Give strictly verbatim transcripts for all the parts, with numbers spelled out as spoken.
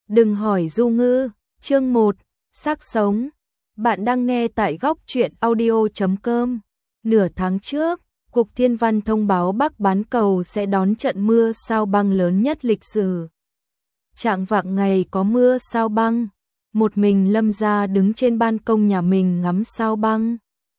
Đừng hỏi Du Ngư, chương một, xác sống. Bạn đang nghe tại góc truyện audio chấm com. Nửa tháng trước, Cục Thiên văn thông báo Bắc bán cầu sẽ đón trận mưa sao băng lớn nhất lịch sử. Trạng vạng ngày có mưa sao băng, một mình Lâm Gia đứng trên ban công nhà mình ngắm sao băng.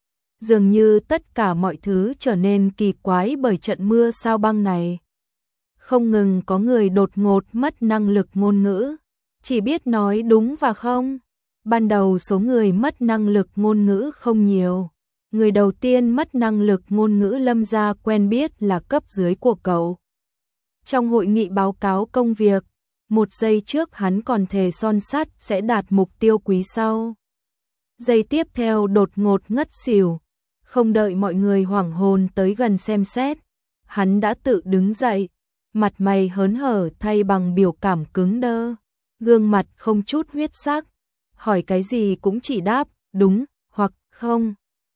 Dường như tất cả mọi thứ trở nên kỳ quái bởi trận mưa sao băng này. Không ngừng có người đột ngột mất năng lực ngôn ngữ, chỉ biết nói đúng và không. Ban đầu số người mất năng lực ngôn ngữ không nhiều. Người đầu tiên mất năng lực ngôn ngữ Lâm Gia quen biết là cấp dưới của cậu. Trong hội nghị báo cáo công việc, một giây trước hắn còn thề son sắt sẽ đạt mục tiêu quý sau. Giây tiếp theo đột ngột ngất xỉu, không đợi mọi người hoảng hồn tới gần xem xét, hắn đã tự đứng dậy, mặt mày hớn hở thay bằng biểu cảm cứng đơ, gương mặt không chút huyết sắc, hỏi cái gì cũng chỉ đáp đúng hoặc không.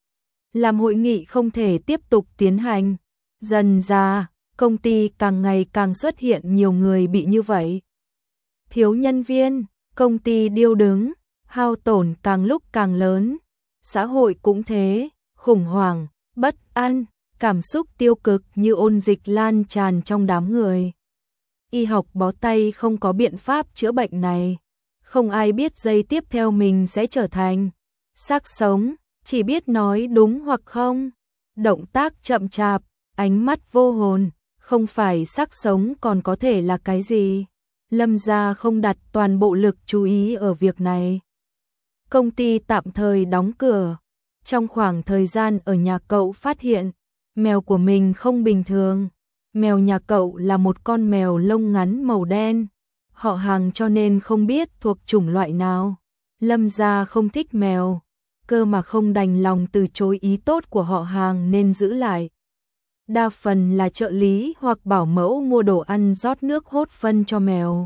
Làm hội nghị không thể tiếp tục tiến hành, dần ra, công ty càng ngày càng xuất hiện nhiều người bị như vậy. Thiếu nhân viên, công ty điêu đứng, hao tổn càng lúc càng lớn, xã hội cũng thế, khủng hoảng, bất an, cảm xúc tiêu cực như ôn dịch lan tràn trong đám người. Y học bó tay không có biện pháp chữa bệnh này, không ai biết giây tiếp theo mình sẽ trở thành xác sống, chỉ biết nói đúng hoặc không, động tác chậm chạp, ánh mắt vô hồn, không phải xác sống còn có thể là cái gì. Lâm Gia không đặt toàn bộ lực chú ý ở việc này. Công ty tạm thời đóng cửa. Trong khoảng thời gian ở nhà cậu phát hiện, mèo của mình không bình thường. Mèo nhà cậu là một con mèo lông ngắn màu đen. Họ hàng cho nên không biết thuộc chủng loại nào. Lâm Gia không thích mèo, cơ mà không đành lòng từ chối ý tốt của họ hàng nên giữ lại. Đa phần là trợ lý hoặc bảo mẫu mua đồ ăn rót nước hốt phân cho mèo.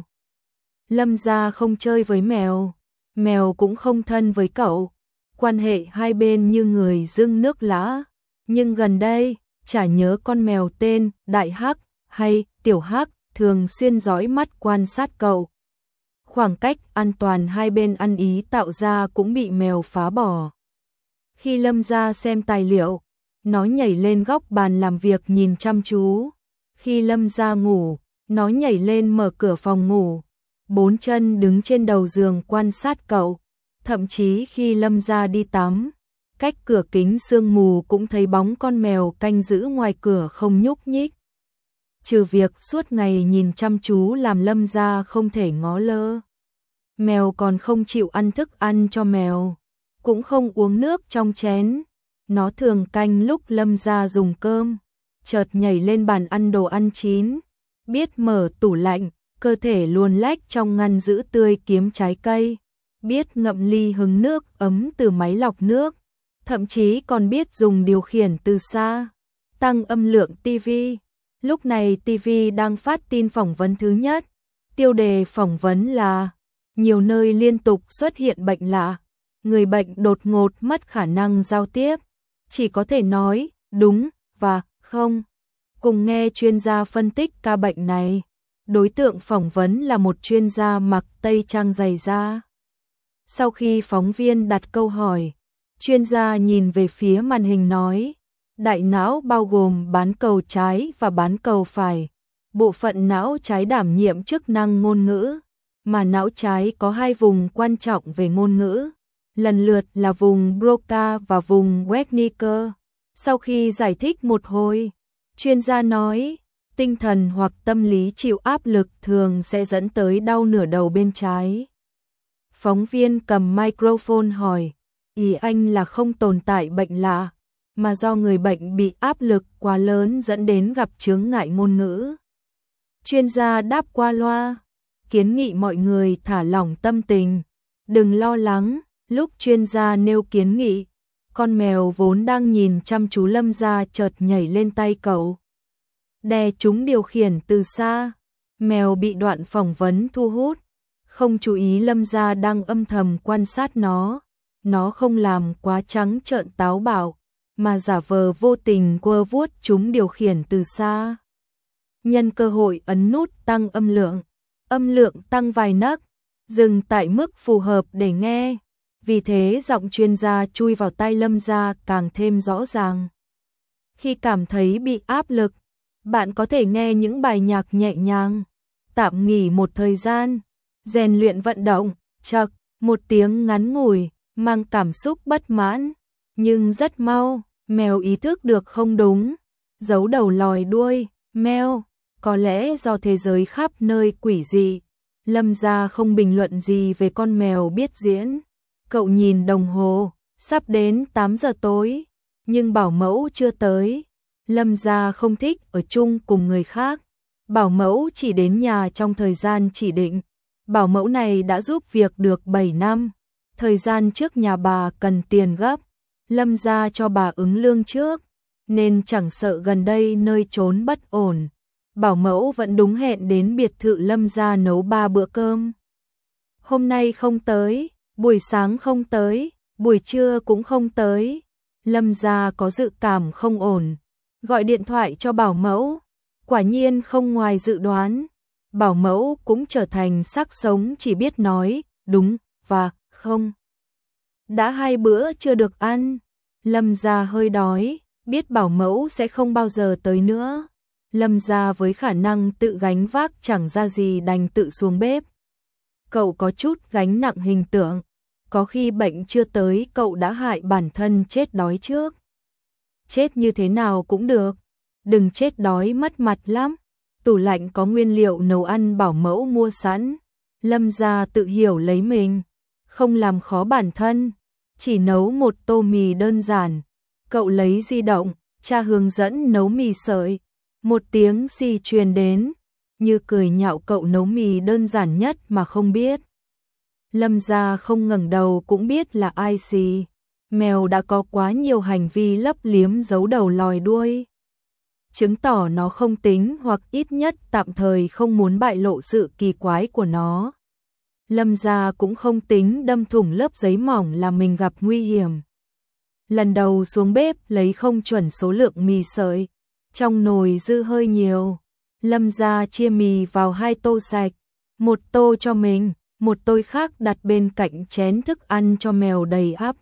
Lâm Gia không chơi với mèo, mèo cũng không thân với cậu. Quan hệ hai bên như người dưng nước lã. Nhưng gần đây, chả nhớ con mèo tên Đại Hắc hay Tiểu Hắc thường xuyên dõi mắt quan sát cậu. Khoảng cách an toàn hai bên ăn ý tạo ra cũng bị mèo phá bỏ. Khi Lâm Gia xem tài liệu, nó nhảy lên góc bàn làm việc nhìn chăm chú. Khi Lâm Gia ngủ, nó nhảy lên mở cửa phòng ngủ, bốn chân đứng trên đầu giường quan sát cậu. Thậm chí khi Lâm Gia đi tắm, cách cửa kính sương mù cũng thấy bóng con mèo canh giữ ngoài cửa không nhúc nhích. Trừ việc suốt ngày nhìn chăm chú làm Lâm Gia không thể ngó lơ. Mèo còn không chịu ăn thức ăn cho mèo, cũng không uống nước trong chén. Nó thường canh lúc Lâm Gia dùng cơm, chợt nhảy lên bàn ăn đồ ăn chín, biết mở tủ lạnh, cơ thể luồn lách trong ngăn giữ tươi kiếm trái cây, biết ngậm ly hứng nước ấm từ máy lọc nước, thậm chí còn biết dùng điều khiển từ xa, tăng âm lượng tivi. Lúc này tivi đang phát tin phỏng vấn thứ nhất, tiêu đề phỏng vấn là nhiều nơi liên tục xuất hiện bệnh lạ, người bệnh đột ngột mất khả năng giao tiếp, chỉ có thể nói đúng và không. Cùng nghe chuyên gia phân tích ca bệnh này. Đối tượng phỏng vấn là một chuyên gia mặc tây trang dày da. Sau khi phóng viên đặt câu hỏi, chuyên gia nhìn về phía màn hình nói, đại não bao gồm bán cầu trái và bán cầu phải. Bộ phận não trái đảm nhiệm chức năng ngôn ngữ, mà não trái có hai vùng quan trọng về ngôn ngữ, lần lượt là vùng Broca và vùng Wernicke. Sau khi giải thích một hồi, chuyên gia nói, tinh thần hoặc tâm lý chịu áp lực thường sẽ dẫn tới đau nửa đầu bên trái. Phóng viên cầm microphone hỏi, ý anh là không tồn tại bệnh lạ, mà do người bệnh bị áp lực quá lớn dẫn đến gặp chướng ngại ngôn ngữ. Chuyên gia đáp qua loa, kiến nghị mọi người thả lỏng tâm tình, đừng lo lắng. Lúc chuyên gia nêu kiến nghị, con mèo vốn đang nhìn chăm chú Lâm Gia chợt nhảy lên tay cậu, đè chúng điều khiển từ xa. Mèo bị đoạn phỏng vấn thu hút, không chú ý Lâm Gia đang âm thầm quan sát nó. Nó không làm quá trắng trợn táo bạo, mà giả vờ vô tình quơ vuốt chúng điều khiển từ xa. Nhân cơ hội ấn nút tăng âm lượng, âm lượng tăng vài nấc, dừng tại mức phù hợp để nghe. Vì thế giọng chuyên gia chui vào tai Lâm Gia càng thêm rõ ràng. Khi cảm thấy bị áp lực, bạn có thể nghe những bài nhạc nhẹ nhàng, tạm nghỉ một thời gian, rèn luyện vận động, chậc, một tiếng ngắn ngủi, mang cảm xúc bất mãn, nhưng rất mau, mèo ý thức được không đúng, giấu đầu lòi đuôi, mèo, có lẽ do thế giới khắp nơi quỷ dị. Lâm Gia không bình luận gì về con mèo biết diễn. Cậu nhìn đồng hồ, sắp đến tám giờ tối, nhưng bảo mẫu chưa tới. Lâm Gia không thích ở chung cùng người khác. Bảo mẫu chỉ đến nhà trong thời gian chỉ định. Bảo mẫu này đã giúp việc được bảy năm. Thời gian trước nhà bà cần tiền gấp. Lâm Gia cho bà ứng lương trước, nên chẳng sợ gần đây nơi trốn bất ổn. Bảo mẫu vẫn đúng hẹn đến biệt thự Lâm Gia nấu ba bữa cơm. Hôm nay không tới, buổi sáng không tới, buổi trưa cũng không tới. Lâm Gia có dự cảm không ổn, gọi điện thoại cho bảo mẫu. Quả nhiên không ngoài dự đoán, bảo mẫu cũng trở thành xác sống chỉ biết nói đúng và không. Đã hai bữa chưa được ăn, Lâm Gia hơi đói, biết bảo mẫu sẽ không bao giờ tới nữa. Lâm Gia với khả năng tự gánh vác chẳng ra gì đành tự xuống bếp. Cậu có chút gánh nặng hình tượng, có khi bệnh chưa tới cậu đã hại bản thân chết đói trước. Chết như thế nào cũng được, đừng chết đói mất mặt lắm. Tủ lạnh có nguyên liệu nấu ăn bảo mẫu mua sẵn. Lâm Gia tự hiểu lấy mình, không làm khó bản thân, chỉ nấu một tô mì đơn giản. Cậu lấy di động, tra hướng dẫn nấu mì sợi. Một tiếng xì truyền đến, như cười nhạo cậu nấu mì đơn giản nhất mà không biết. Lâm Gia không ngẩng đầu cũng biết là ai xì. Mèo đã có quá nhiều hành vi lấp liếm giấu đầu lòi đuôi, chứng tỏ nó không tính hoặc ít nhất tạm thời không muốn bại lộ sự kỳ quái của nó. Lâm Gia cũng không tính đâm thủng lớp giấy mỏng làm mình gặp nguy hiểm. Lần đầu xuống bếp lấy không chuẩn số lượng mì sợi, trong nồi dư hơi nhiều. Lâm Gia chia mì vào hai tô sạch, một tô cho mình, một tô khác đặt bên cạnh chén thức ăn cho mèo đầy ắp.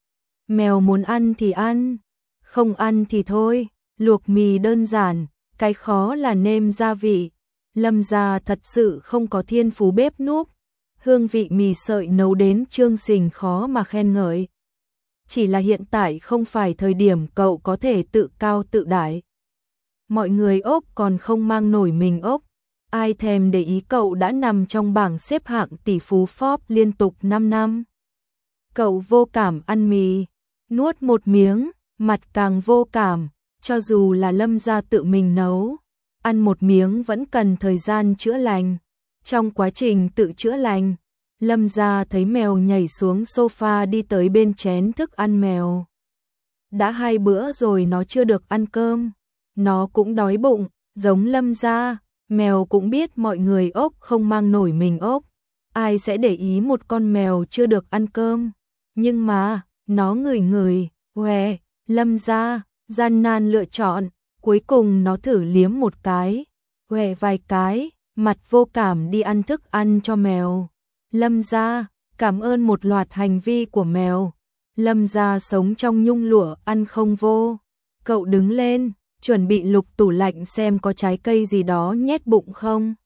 Mèo muốn ăn thì ăn, không ăn thì thôi. Luộc mì đơn giản, cái khó là nêm gia vị. Lâm Gia thật sự không có thiên phú bếp núc, hương vị mì sợi nấu đến chương trình khó mà khen ngợi. Chỉ là hiện tại không phải thời điểm cậu có thể tự cao tự đại. Mọi người ốc còn không mang nổi mình ốc, ai thèm để ý cậu đã nằm trong bảng xếp hạng tỷ phú Forbes liên tục năm năm. Cậu vô cảm ăn mì, nuốt một miếng, mặt càng vô cảm. Cho dù là Lâm Gia tự mình nấu, ăn một miếng vẫn cần thời gian chữa lành. Trong quá trình tự chữa lành, Lâm Gia thấy mèo nhảy xuống sofa đi tới bên chén thức ăn mèo. Đã hai bữa rồi nó chưa được ăn cơm, nó cũng đói bụng, giống Lâm Gia. Mèo cũng biết mọi người ốc không mang nổi mình ốc, ai sẽ để ý một con mèo chưa được ăn cơm. Nhưng mà, nó ngửi ngửi, què, Lâm Gia gian nan lựa chọn, cuối cùng nó thử liếm một cái, què vài cái, mặt vô cảm đi ăn thức ăn cho mèo. Lâm Gia cảm ơn một loạt hành vi của mèo. Lâm Gia sống trong nhung lụa ăn không vô. Cậu đứng lên, chuẩn bị lục tủ lạnh xem có trái cây gì đó nhét bụng không.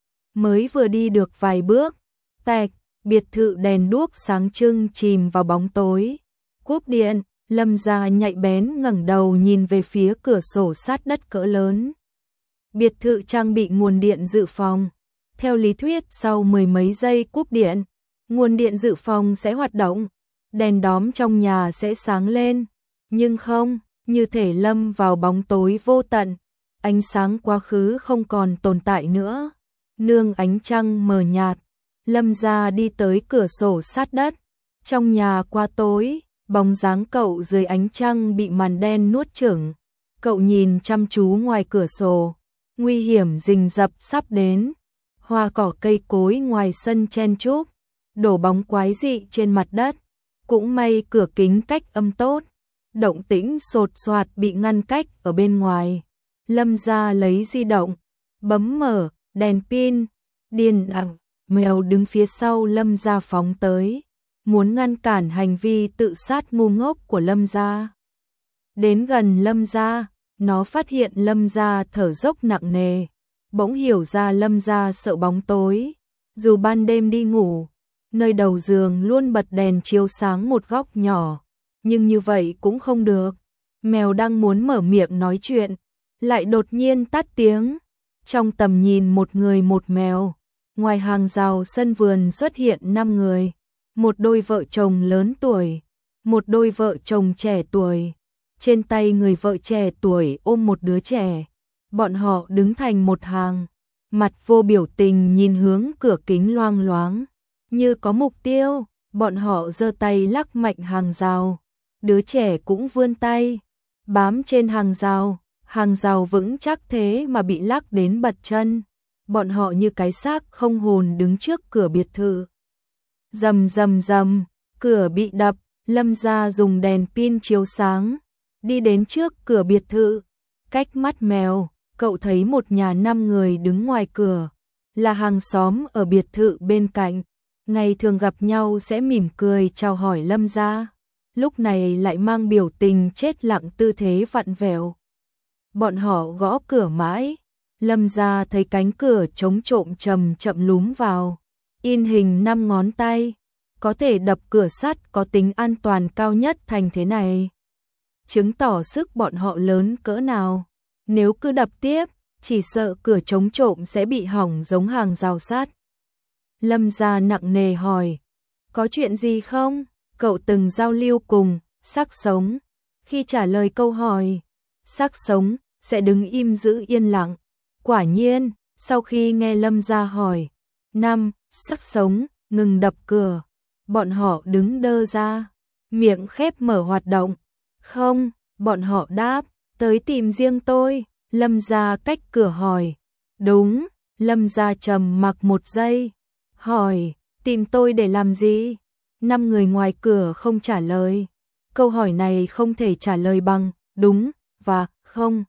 Mới vừa đi được vài bước, tẹc, biệt thự đèn đuốc sáng trưng chìm vào bóng tối. Cúp điện, Lâm Gia nhạy bén ngẩng đầu nhìn về phía cửa sổ sát đất cỡ lớn. Biệt thự trang bị nguồn điện dự phòng. Theo lý thuyết sau mười mấy giây cúp điện, nguồn điện dự phòng sẽ hoạt động, đèn đóm trong nhà sẽ sáng lên. Nhưng không, như thể lâm vào bóng tối vô tận, ánh sáng quá khứ không còn tồn tại nữa. Nương ánh trăng mờ nhạt, Lâm Gia đi tới cửa sổ sát đất. Trong nhà quá tối, bóng dáng cậu dưới ánh trăng bị màn đen nuốt chửng. Cậu nhìn chăm chú ngoài cửa sổ, nguy hiểm rình rập sắp đến. Hoa cỏ cây cối ngoài sân chen chúc, đổ bóng quái dị trên mặt đất. Cũng may cửa kính cách âm tốt, động tĩnh sột soạt bị ngăn cách ở bên ngoài. Lâm Gia lấy di động, bấm mở, đèn pin, điên đằng, Mèo đứng phía sau Lâm gia phóng tới, muốn ngăn cản hành vi tự sát ngu ngốc của Lâm gia. Đến gần Lâm gia, nó phát hiện Lâm gia thở dốc nặng nề, bỗng hiểu ra Lâm gia sợ bóng tối, dù ban đêm đi ngủ, nơi đầu giường luôn bật đèn chiếu sáng một góc nhỏ, nhưng như vậy cũng không được. Mèo đang muốn mở miệng nói chuyện, lại đột nhiên tắt tiếng. Trong tầm nhìn một người một mèo, ngoài hàng rào sân vườn xuất hiện năm người, một đôi vợ chồng lớn tuổi, một đôi vợ chồng trẻ tuổi. Trên tay người vợ trẻ tuổi ôm một đứa trẻ. Bọn họ đứng thành một hàng, mặt vô biểu tình nhìn hướng cửa kính loang loáng, như có mục tiêu. Bọn họ giơ tay lắc mạnh hàng rào, đứa trẻ cũng vươn tay bám trên hàng rào, hàng rào vững chắc thế mà bị lắc đến bật chân. Bọn họ như cái xác không hồn đứng trước cửa biệt thự. Rầm rầm rầm, cửa bị đập, Lâm gia dùng đèn pin chiếu sáng, đi đến trước cửa biệt thự. Cách mắt mèo, cậu thấy một nhà năm người đứng ngoài cửa, là hàng xóm ở biệt thự bên cạnh, ngày thường gặp nhau sẽ mỉm cười chào hỏi Lâm gia, lúc này lại mang biểu tình chết lặng tư thế vặn vẹo. Bọn họ gõ cửa mãi, Lâm gia thấy cánh cửa chống trộm chậm chậm lúm vào, in hình năm ngón tay, có thể đập cửa sắt có tính an toàn cao nhất thành thế này, chứng tỏ sức bọn họ lớn cỡ nào. Nếu cứ đập tiếp, chỉ sợ cửa chống trộm sẽ bị hỏng giống hàng rào sắt. Lâm gia nặng nề hỏi, có chuyện gì không? Cậu từng giao lưu cùng xác sống. Khi trả lời câu hỏi, xác sống sẽ đứng im giữ yên lặng. Quả nhiên, sau khi nghe Lâm gia hỏi, năm xác sống ngừng đập cửa, bọn họ đứng đơ ra, miệng khép mở hoạt động. Không, bọn họ đáp, tới tìm riêng tôi. Lâm gia cách cửa hỏi, đúng. Lâm gia trầm mặc một giây, hỏi, tìm tôi để làm gì? Năm người ngoài cửa không trả lời. Câu hỏi này không thể trả lời bằng đúng và không,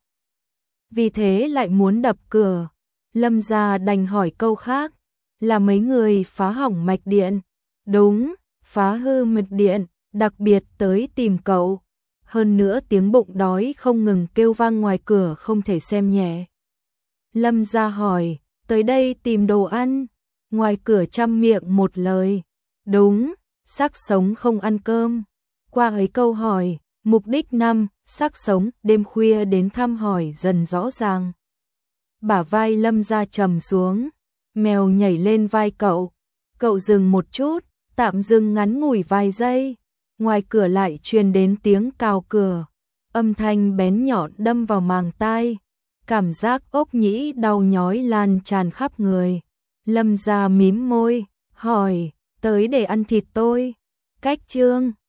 vì thế lại muốn đập cửa. Lâm gia đành hỏi câu khác, là mấy người phá hỏng mạch điện? Đúng, phá hư mạch điện, đặc biệt tới tìm cậu. Hơn nữa tiếng bụng đói không ngừng kêu vang ngoài cửa không thể xem nhẹ. Lâm gia hỏi, tới đây tìm đồ ăn? Ngoài cửa trăm miệng một lời, đúng, xác sống không ăn cơm. Qua ấy câu hỏi, mục đích năm xác sống đêm khuya đến thăm hỏi dần rõ ràng. Bả vai Lâm gia trầm xuống, mèo nhảy lên vai cậu. Cậu dừng một chút, tạm dừng ngắn ngủi vài giây. Ngoài cửa lại truyền đến tiếng cào cửa, âm thanh bén nhọn đâm vào màng tai, cảm giác ốc nhĩ đau nhói lan tràn khắp người. Lâm gia mím môi, hỏi, tới để ăn thịt tôi? Cách chương